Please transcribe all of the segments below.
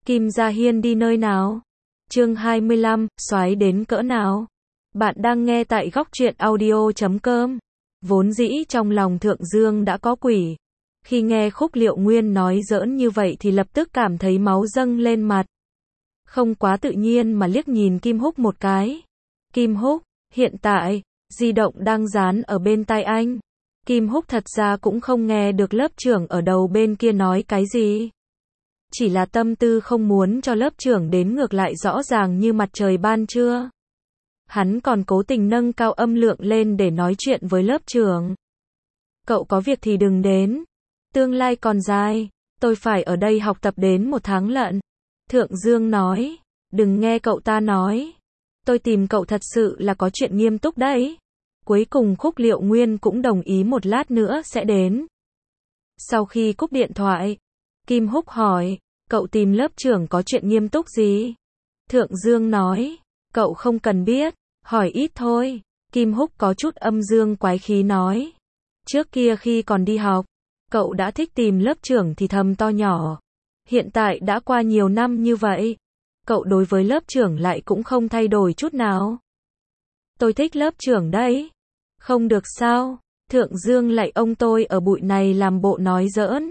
Kim Gia Hiên đi nơi nào? Chương 25, soái đến cỡ nào? Bạn đang nghe tại góc truyện audio.com. Vốn dĩ trong lòng Thượng Dương đã có quỷ. Khi nghe Khúc Liệu Nguyên nói giỡn như vậy thì lập tức cảm thấy máu dâng lên mặt. Không quá tự nhiên mà liếc nhìn Kim Húc một cái. Kim Húc, hiện tại, di động đang dán ở bên tai anh. Kim Húc thật ra cũng không nghe được lớp trưởng ở đầu bên kia nói cái gì. Chỉ là tâm tư không muốn cho lớp trưởng đến ngược lại rõ ràng như mặt trời ban trưa. Hắn còn cố tình nâng cao âm lượng lên để nói chuyện với lớp trưởng. Cậu có việc thì đừng đến. Tương lai còn dài, tôi phải ở đây học tập đến 1 tháng lận. Thượng Dương nói, đừng nghe cậu ta nói. Tôi tìm cậu thật sự là có chuyện nghiêm túc đấy. Cuối cùng Khúc Liệu Nguyên cũng đồng ý một lát nữa sẽ đến. Sau khi cúp điện thoại, Kim Húc hỏi, cậu tìm lớp trưởng có chuyện nghiêm túc gì? Thượng Dương nói, cậu không cần biết, hỏi ít thôi. Kim Húc có chút âm dương quái khí nói, trước kia khi còn đi học, cậu đã thích tìm lớp trưởng thì thầm to nhỏ. Hiện tại đã qua nhiều năm như vậy, cậu đối với lớp trưởng lại cũng không thay đổi chút nào. Tôi thích lớp trưởng đấy. Không được sao? Thượng Dương lại ông tôi ở bụi này làm bộ nói giỡn.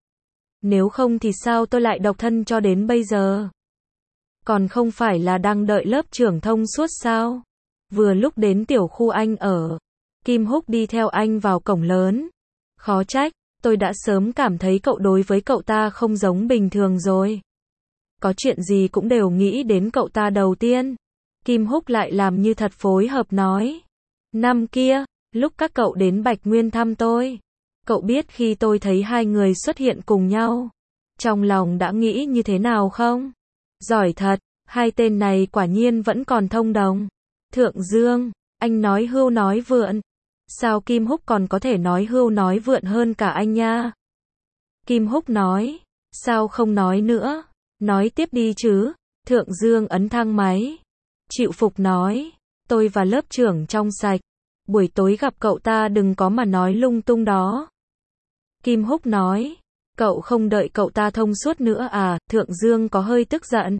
Nếu không thì sao tôi lại độc thân cho đến bây giờ? Còn không phải là đang đợi lớp trưởng thông suốt sao? Vừa lúc đến tiểu khu anh ở, Kim Húc đi theo anh vào cổng lớn. Khó trách, tôi đã sớm cảm thấy cậu đối với cậu ta không giống bình thường rồi. Có chuyện gì cũng đều nghĩ đến cậu ta đầu tiên. Kim Húc lại làm như thật phối hợp nói. Năm kia, lúc các cậu đến Bạch Nguyên thăm tôi, cậu biết khi tôi thấy hai người xuất hiện cùng nhau, trong lòng đã nghĩ như thế nào không? Giỏi thật, hai tên này quả nhiên vẫn còn thông đồng. Thượng Dương, anh nói hưu nói vượn. Sao Kim Húc còn có thể nói hưu nói vượn hơn cả anh nha? Kim Húc nói, sao không nói nữa? Nói tiếp đi chứ. Thượng Dương ấn thang máy. Chịu phục nói, tôi và lớp trưởng trong sạch. Buổi tối gặp cậu ta đừng có mà nói lung tung đó. Kim Húc nói, cậu không đợi cậu ta thông suốt nữa à? Thượng Dương có hơi tức giận.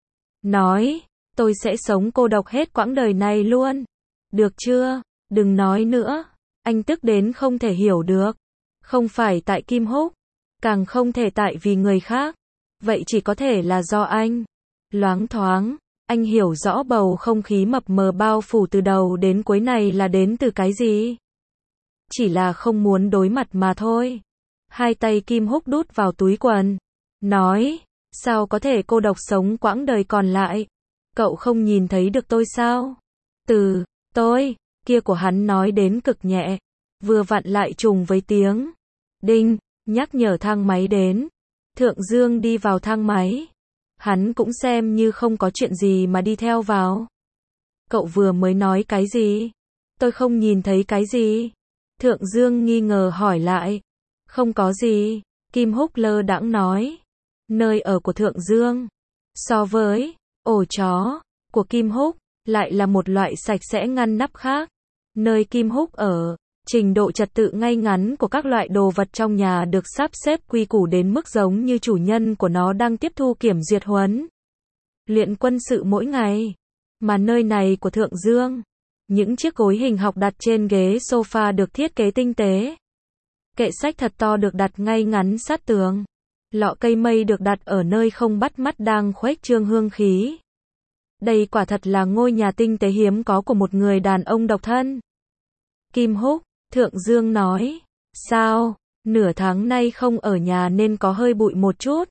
Nói, tôi sẽ sống cô độc hết quãng đời này luôn. Được chưa? Đừng nói nữa. Anh tức đến không thể hiểu được. Không phải tại Kim Húc, càng không thể tại vì người khác. Vậy chỉ có thể là do anh. Loáng thoáng, anh hiểu rõ bầu không khí mập mờ bao phủ từ đầu đến cuối này là đến từ cái gì. Chỉ là không muốn đối mặt mà thôi. Hai tay Kim Húc đút vào túi quần. Nói, sao có thể cô độc sống quãng đời còn lại? Cậu không nhìn thấy được tôi sao? Từ, tôi, kia của hắn nói đến cực nhẹ. Vừa vặn lại trùng với tiếng. Đinh, nhắc nhở thang máy đến. Thượng Dương đi vào thang máy. Hắn cũng xem như không có chuyện gì mà đi theo vào. Cậu vừa mới nói cái gì? Tôi không nhìn thấy cái gì. Thượng Dương nghi ngờ hỏi lại. Không có gì. Kim Húc lơ đãng nói. Nơi ở của Thượng Dương, so với ổ chó của Kim Húc, lại là một loại sạch sẽ ngăn nắp khác. Nơi Kim Húc ở, trình độ trật tự ngay ngắn của các loại đồ vật trong nhà được sắp xếp quy củ đến mức giống như chủ nhân của nó đang tiếp thu kiểm duyệt huấn luyện quân sự mỗi ngày. Mà nơi này của Thượng Dương, những chiếc gối hình học đặt trên ghế sofa được thiết kế tinh tế. Kệ sách thật to được đặt ngay ngắn sát tường. Lọ cây mây được đặt ở nơi không bắt mắt đang khuếch trương hương khí. Đây quả thật là ngôi nhà tinh tế hiếm có của một người đàn ông độc thân. Kim Húc, Thượng Dương nói, sao, nửa tháng nay không ở nhà nên có hơi bụi một chút.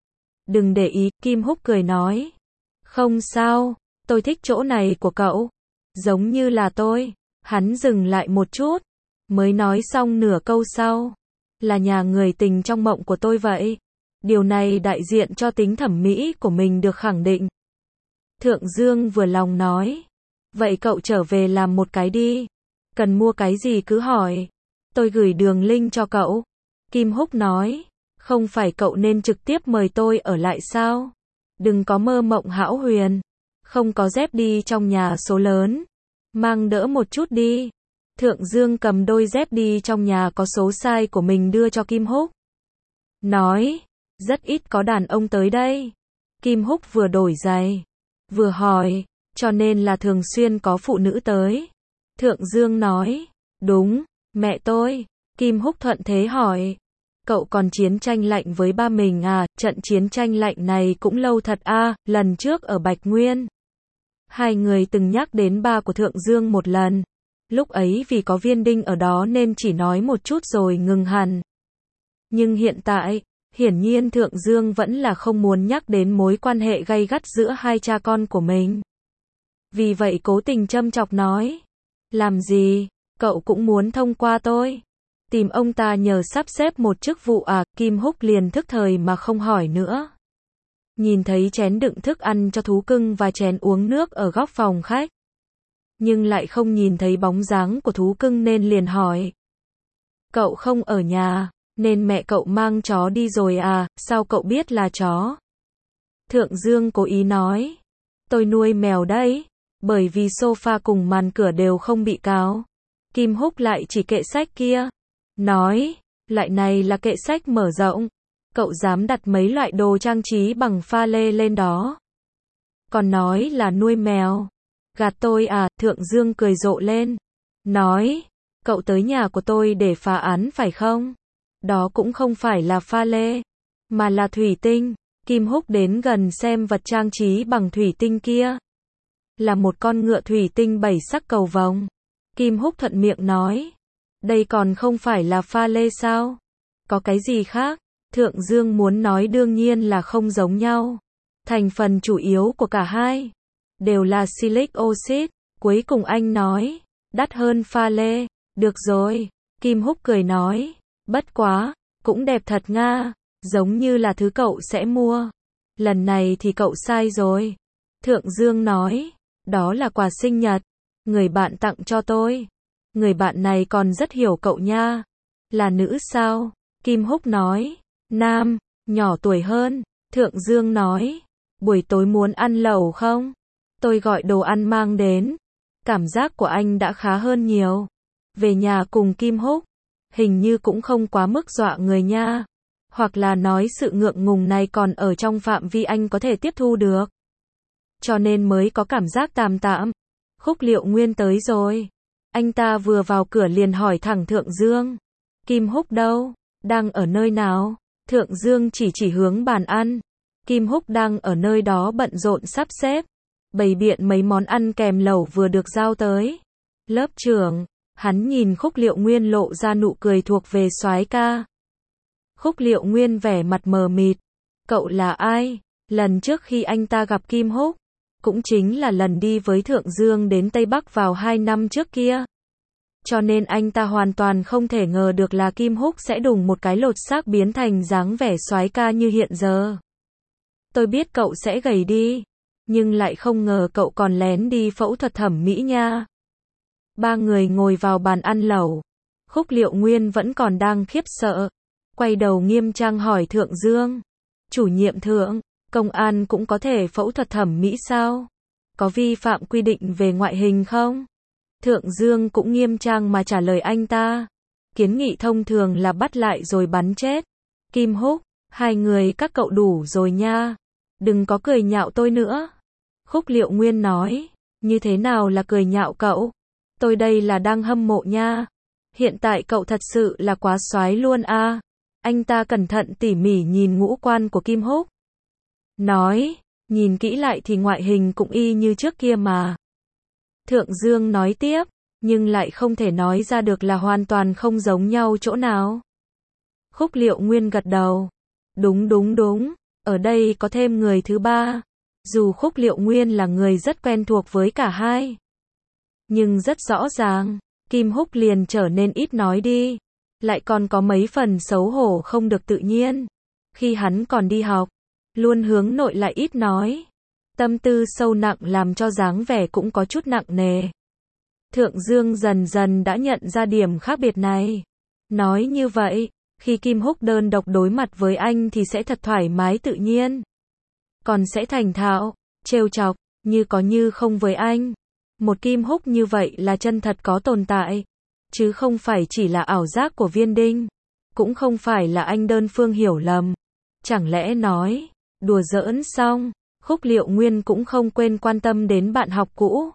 Đừng để ý, Kim Húc cười nói. Không sao, tôi thích chỗ này của cậu. Giống như là tôi. Hắn dừng lại một chút, mới nói xong nửa câu sau. Là nhà người tình trong mộng của tôi vậy. Điều này đại diện cho tính thẩm mỹ của mình được khẳng định. Thượng Dương vừa lòng nói. Vậy cậu trở về làm một cái đi. Cần mua cái gì cứ hỏi. Tôi gửi đường link cho cậu. Kim Húc nói. Không phải cậu nên trực tiếp mời tôi ở lại sao? Đừng có mơ mộng hão huyền. Không có dép đi trong nhà số lớn. Mang đỡ một chút đi. Thượng Dương cầm đôi dép đi trong nhà có số size của mình đưa cho Kim Húc. Nói. Rất ít có đàn ông tới đây. Kim Húc vừa đổi giày, vừa hỏi, cho nên là thường xuyên có phụ nữ tới. Thượng Dương nói, đúng, mẹ tôi. Kim Húc thuận thế hỏi, cậu còn chiến tranh lạnh với ba mình à? Trận chiến tranh lạnh này cũng lâu thật à, lần trước ở Bạch Nguyên. Hai người từng nhắc đến ba của Thượng Dương một lần. Lúc ấy vì có Viên Đinh ở đó nên chỉ nói một chút rồi ngừng hẳn. Nhưng hiện tại, hiển nhiên Thượng Dương vẫn là không muốn nhắc đến mối quan hệ gay gắt giữa hai cha con của mình. Vì vậy cố tình châm chọc nói, làm gì, cậu cũng muốn thông qua tôi. Tìm ông ta nhờ sắp xếp một chức vụ à? Kim Húc liền thức thời mà không hỏi nữa. Nhìn thấy chén đựng thức ăn cho thú cưng và chén uống nước ở góc phòng khách. Nhưng lại không nhìn thấy bóng dáng của thú cưng nên liền hỏi. Cậu không ở nhà, nên mẹ cậu mang chó đi rồi à? Sao cậu biết là chó? Thượng Dương cố ý nói. Tôi nuôi mèo đấy, bởi vì sofa cùng màn cửa đều không bị cào. Kim Húc lại chỉ kệ sách kia. Nói, loại này là kệ sách mở rộng. Cậu dám đặt mấy loại đồ trang trí bằng pha lê lên đó. Còn nói là nuôi mèo. Gạt tôi à? Thượng Dương cười rộ lên. Nói, cậu tới nhà của tôi để phá án phải không? Đó cũng không phải là pha lê, mà là thủy tinh. Kim Húc đến gần xem vật trang trí bằng thủy tinh kia. Là một con ngựa thủy tinh 7 sắc cầu vồng. Kim Húc thuận miệng nói. Đây còn không phải là pha lê sao? Có cái gì khác? Thượng Dương muốn nói đương nhiên là không giống nhau. Thành phần chủ yếu của cả hai đều là silic oxide. Cuối cùng anh nói, đắt hơn pha lê. Được rồi. Kim Húc cười nói, bất quá, cũng đẹp thật nga, giống như là thứ cậu sẽ mua. Lần này thì cậu sai rồi. Thượng Dương nói, đó là quà sinh nhật, người bạn tặng cho tôi. Người bạn này còn rất hiểu cậu nha. Là nữ sao? Kim Húc nói, nam, nhỏ tuổi hơn. Thượng Dương nói, buổi tối muốn ăn lẩu không? Tôi gọi đồ ăn mang đến. Cảm giác của anh đã khá hơn nhiều. Về nhà cùng Kim Húc, hình như cũng không quá mức dọa người nha. Hoặc là nói sự ngượng ngùng này còn ở trong phạm vi anh có thể tiếp thu được. Cho nên mới có cảm giác tạm tạm. Khúc Liệu Nguyên tới rồi. Anh ta vừa vào cửa liền hỏi thẳng Thượng Dương. Kim Húc đâu? Đang ở nơi nào? Thượng Dương chỉ hướng bàn ăn. Kim Húc đang ở nơi đó bận rộn sắp xếp. Bày biện mấy món ăn kèm lẩu vừa được giao tới. Lớp trưởng, hắn nhìn Khúc Liệu Nguyên lộ ra nụ cười thuộc về soái ca. Khúc Liệu Nguyên vẻ mặt mờ mịt. Cậu là ai? Lần trước khi anh ta gặp Kim Húc, cũng chính là lần đi với Thượng Dương đến Tây Bắc vào 2 năm trước kia. Cho nên anh ta hoàn toàn không thể ngờ được là Kim Húc sẽ đùng một cái lột xác biến thành dáng vẻ soái ca như hiện giờ. Tôi biết cậu sẽ gầy đi, nhưng lại không ngờ cậu còn lén đi phẫu thuật thẩm mỹ nha. Ba người ngồi vào bàn ăn lẩu. Khúc Liệu Nguyên vẫn còn đang khiếp sợ. Quay đầu nghiêm trang hỏi Thượng Dương. Chủ nhiệm Thượng, công an cũng có thể phẫu thuật thẩm mỹ sao? Có vi phạm quy định về ngoại hình không? Thượng Dương cũng nghiêm trang mà trả lời anh ta. Kiến nghị thông thường là bắt lại rồi bắn chết. Kim Húc, hai người các cậu đủ rồi nha. Đừng có cười nhạo tôi nữa. Khúc Liệu Nguyên nói. Như thế nào là cười nhạo cậu? Tôi đây là đang hâm mộ nha. Hiện tại cậu thật sự là quá soái luôn a. Anh ta cẩn thận tỉ mỉ nhìn ngũ quan của Kim Húc. Nói, nhìn kỹ lại thì ngoại hình cũng y như trước kia mà. Thượng Dương nói tiếp, nhưng lại không thể nói ra được là hoàn toàn không giống nhau chỗ nào. Khúc Liệu Nguyên gật đầu. Đúng, ở đây có thêm người thứ ba. Dù Khúc Liệu Nguyên là người rất quen thuộc với cả hai, nhưng rất rõ ràng, Kim Húc liền trở nên ít nói đi. Lại còn có mấy phần xấu hổ không được tự nhiên. Khi hắn còn đi học, luôn hướng nội lại ít nói. Tâm tư sâu nặng làm cho dáng vẻ cũng có chút nặng nề. Thượng Dương dần dần đã nhận ra điểm khác biệt này. Nói như vậy, khi Kim Húc đơn độc đối mặt với anh thì sẽ thật thoải mái tự nhiên. Còn sẽ thành thạo, trêu chọc, như có như không với anh. Một Kim Húc như vậy là chân thật có tồn tại. Chứ không phải chỉ là ảo giác của Viên Đinh. Cũng không phải là anh đơn phương hiểu lầm. Chẳng lẽ nói, Đùa giỡn xong, Khúc Liệu Nguyên cũng không quên quan tâm đến bạn học cũ.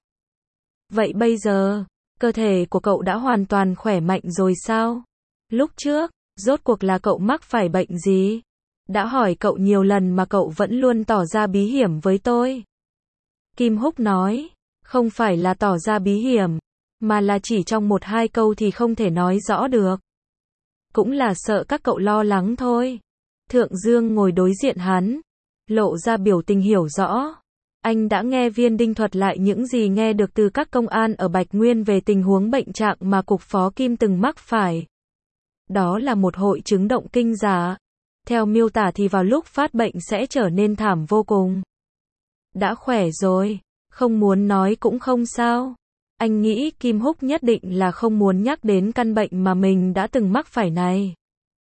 Vậy bây giờ, cơ thể của cậu đã hoàn toàn khỏe mạnh rồi sao? Lúc trước, rốt cuộc là cậu mắc phải bệnh gì? Đã hỏi cậu nhiều lần mà cậu vẫn luôn tỏ ra bí hiểm với tôi. Kim Húc nói, không phải là tỏ ra bí hiểm, mà là chỉ trong 1-2 câu thì không thể nói rõ được. Cũng là sợ các cậu lo lắng thôi. Thượng Dương ngồi đối diện hắn, lộ ra biểu tình hiểu rõ. Anh đã nghe Viên Đinh thuật lại những gì nghe được từ các công an ở Bạch Nguyên về tình huống bệnh trạng mà Cục Phó Kim từng mắc phải. Đó là một hội chứng động kinh giả. Theo miêu tả thì vào lúc phát bệnh sẽ trở nên thảm vô cùng. Đã khỏe rồi, không muốn nói cũng không sao. Anh nghĩ Kim Húc nhất định là không muốn nhắc đến căn bệnh mà mình đã từng mắc phải này.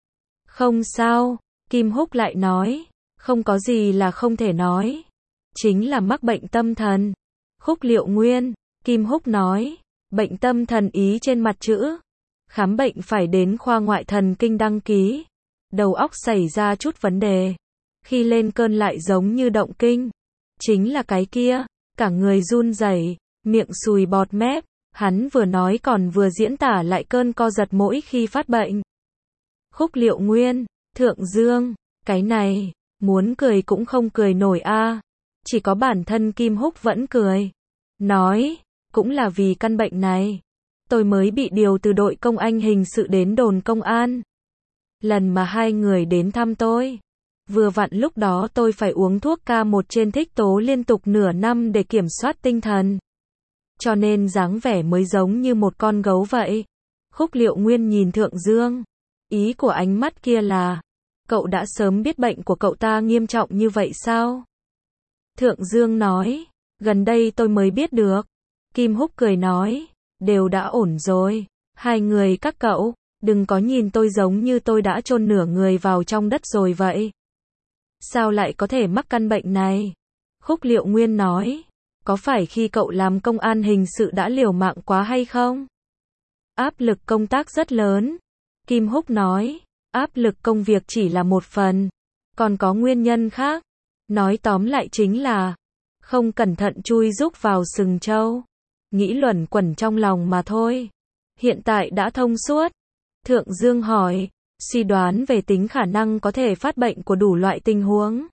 Không sao, Kim Húc lại nói, không có gì là không thể nói. Chính là mắc bệnh tâm thần. Khúc Liệu Nguyên, Kim Húc nói, bệnh tâm thần ý trên mặt chữ. Khám bệnh phải đến khoa ngoại thần kinh đăng ký. Đầu óc xảy ra chút vấn đề. Khi lên cơn lại giống như động kinh. Chính là cái kia, cả người run rẩy, miệng sùi bọt mép. Hắn vừa nói còn vừa diễn tả lại cơn co giật mỗi khi phát bệnh. Khúc Liệu Nguyên, Thượng Dương, cái này, muốn cười cũng không cười nổi a. Chỉ có bản thân Kim Húc vẫn cười. Nói, cũng là vì căn bệnh này. Tôi mới bị điều từ đội công anh hình sự đến đồn công an. Lần mà hai người đến thăm tôi, vừa vặn lúc đó tôi phải uống thuốc K1 trên thích tố liên tục nửa năm để kiểm soát tinh thần. Cho nên dáng vẻ mới giống như một con gấu vậy. Khúc Liệu Nguyên nhìn Thượng Dương. Ý của ánh mắt kia là, cậu đã sớm biết bệnh của cậu ta nghiêm trọng như vậy sao? Thượng Dương nói, gần đây tôi mới biết được. Kim Húc cười nói, đều đã ổn rồi. Hai người các cậu, đừng có nhìn tôi giống như tôi đã chôn nửa người vào trong đất rồi vậy. Sao lại có thể mắc căn bệnh này? Khúc Liệu Nguyên nói, có phải khi cậu làm công an hình sự đã liều mạng quá hay không? Áp lực công tác rất lớn. Kim Húc nói, áp lực công việc chỉ là một phần, còn có nguyên nhân khác. Nói tóm lại chính là, không cẩn thận chui rúc vào sừng trâu. Nghĩ luẩn quẩn trong lòng mà thôi. Hiện tại đã thông suốt. Thượng Dương hỏi, suy đoán về tính khả năng có thể phát bệnh của đủ loại tình huống.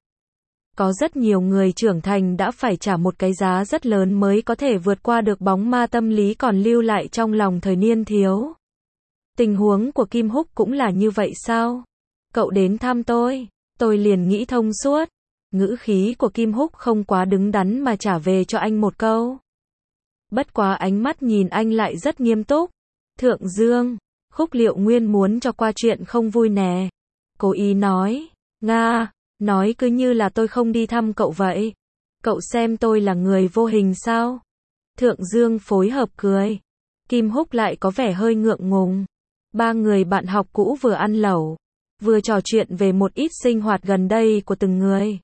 Có rất nhiều người trưởng thành đã phải trả một cái giá rất lớn mới có thể vượt qua được bóng ma tâm lý còn lưu lại trong lòng thời niên thiếu. Tình huống của Kim Húc cũng là như vậy sao? Cậu đến thăm tôi liền nghĩ thông suốt. Ngữ khí của Kim Húc không quá đứng đắn mà trả về cho anh một câu. Bất quá ánh mắt nhìn anh lại rất nghiêm túc. Thượng Dương, Khúc Liệu Nguyên muốn cho qua chuyện không vui nè. Cố ý nói, Nga, nói cứ như là tôi không đi thăm cậu vậy. Cậu xem tôi là người vô hình sao? Thượng Dương phối hợp cười. Kim Húc lại có vẻ hơi ngượng ngùng. Ba người bạn học cũ vừa ăn lẩu, vừa trò chuyện về một ít sinh hoạt gần đây của từng người.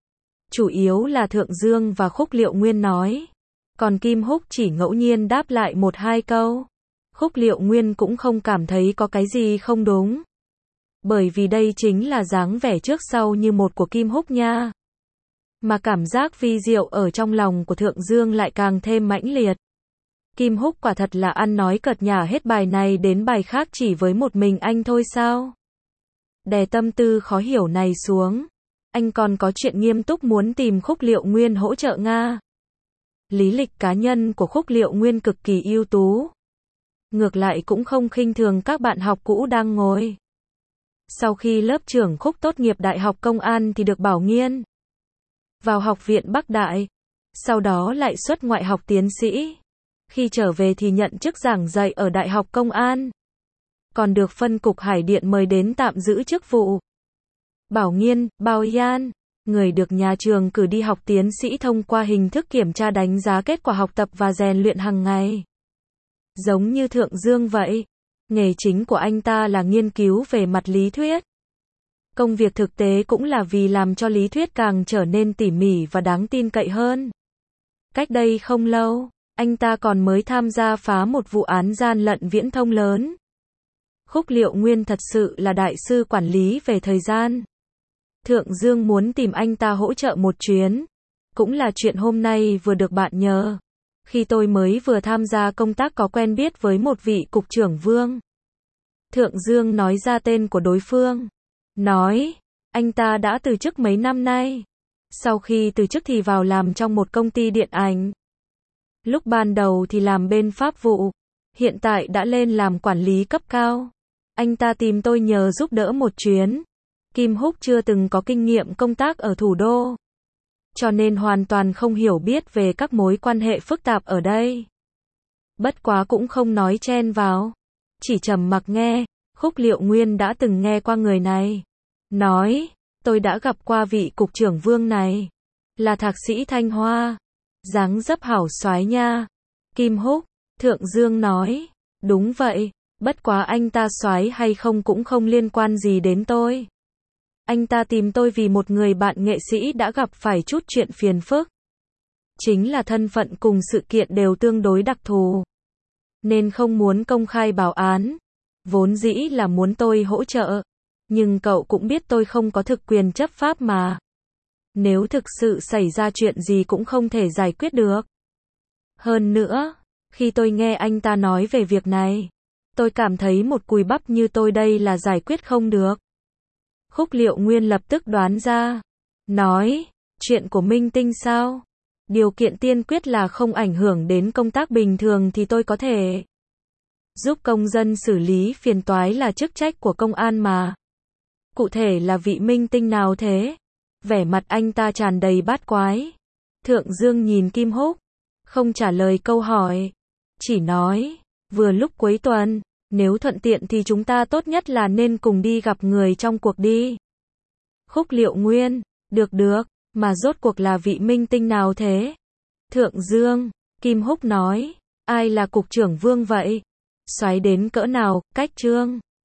Chủ yếu là Thượng Dương và Khúc Liệu Nguyên nói. Còn Kim Húc chỉ ngẫu nhiên đáp lại 1-2 câu. Khúc Liệu Nguyên cũng không cảm thấy có cái gì không đúng. Bởi vì đây chính là dáng vẻ trước sau như một của Kim Húc nha. Mà cảm giác vi diệu ở trong lòng của Thượng Dương lại càng thêm mãnh liệt. Kim Húc quả thật là ăn nói cợt nhả hết bài này đến bài khác chỉ với một mình anh thôi sao? Đè tâm tư khó hiểu này xuống. Anh còn có chuyện nghiêm túc muốn tìm Khúc Liệu Nguyên hỗ trợ Nga. Lý lịch cá nhân của Khúc Liệu Nguyên cực kỳ ưu tú. Ngược lại cũng không khinh thường các bạn học cũ đang ngồi. Sau khi lớp trưởng Khúc tốt nghiệp Đại học Công an thì được bảo nghiên vào Học viện Bắc Đại. Sau đó lại xuất ngoại học tiến sĩ. Khi trở về thì nhận chức giảng dạy ở Đại học Công an. Còn được phân cục Hải Điện mời đến tạm giữ chức vụ. Bảo nghiên, Bao Yan, người được nhà trường cử đi học tiến sĩ thông qua hình thức kiểm tra đánh giá kết quả học tập và rèn luyện hàng ngày. Giống như Thượng Dương vậy, nghề chính của anh ta là nghiên cứu về mặt lý thuyết. Công việc thực tế cũng là vì làm cho lý thuyết càng trở nên tỉ mỉ và đáng tin cậy hơn. Cách đây không lâu, anh ta còn mới tham gia phá một vụ án gian lận viễn thông lớn. Khúc Liệu Nguyên thật sự là đại sư quản lý về thời gian. Thượng Dương muốn tìm anh ta hỗ trợ một chuyến. Cũng là chuyện hôm nay vừa được bạn nhờ. Khi tôi mới vừa tham gia công tác có quen biết với một vị cục trưởng Vương. Thượng Dương nói ra tên của đối phương. Nói, anh ta đã từ chức mấy năm nay. Sau khi từ chức thì vào làm trong một công ty điện ảnh. Lúc ban đầu thì làm bên pháp vụ. Hiện tại đã lên làm quản lý cấp cao. Anh ta tìm tôi nhờ giúp đỡ một chuyến. Kim Húc chưa từng có kinh nghiệm công tác ở thủ đô. Cho nên hoàn toàn không hiểu biết về các mối quan hệ phức tạp ở đây. Bất quá cũng không nói chen vào. Chỉ trầm mặc nghe. Khúc Liệu Nguyên đã từng nghe qua người này. Nói, tôi đã gặp qua vị cục trưởng Vương này. Là thạc sĩ Thanh Hoa. Dáng dấp hảo soái nha. Kim Húc, Thượng Dương nói, đúng vậy, bất quá anh ta soái hay không cũng không liên quan gì đến tôi. Anh ta tìm tôi vì một người bạn nghệ sĩ đã gặp phải chút chuyện phiền phức. Chính là thân phận cùng sự kiện đều tương đối đặc thù. Nên không muốn công khai báo án. Vốn dĩ là muốn tôi hỗ trợ. Nhưng cậu cũng biết tôi không có thực quyền chấp pháp mà. Nếu thực sự xảy ra chuyện gì cũng không thể giải quyết được. Hơn nữa, khi tôi nghe anh ta nói về việc này, tôi cảm thấy một cùi bắp như tôi đây là giải quyết không được. Khúc Liệu Nguyên lập tức đoán ra. Nói, chuyện của minh tinh sao? Điều kiện tiên quyết là không ảnh hưởng đến công tác bình thường thì tôi có thể giúp công dân xử lý phiền toái là chức trách của công an mà. Cụ thể là vị minh tinh nào thế? Vẻ mặt anh ta tràn đầy bát quái. Thượng Dương nhìn Kim Húc, không trả lời câu hỏi. Chỉ nói, vừa lúc cuối tuần, nếu thuận tiện thì chúng ta tốt nhất là nên cùng đi gặp người trong cuộc đi. Khúc Liệu Nguyên, được, mà rốt cuộc là vị minh tinh nào thế? Thượng Dương, Kim Húc nói, ai là cục trưởng Vương vậy? Soái đến cỡ nào, cách Trương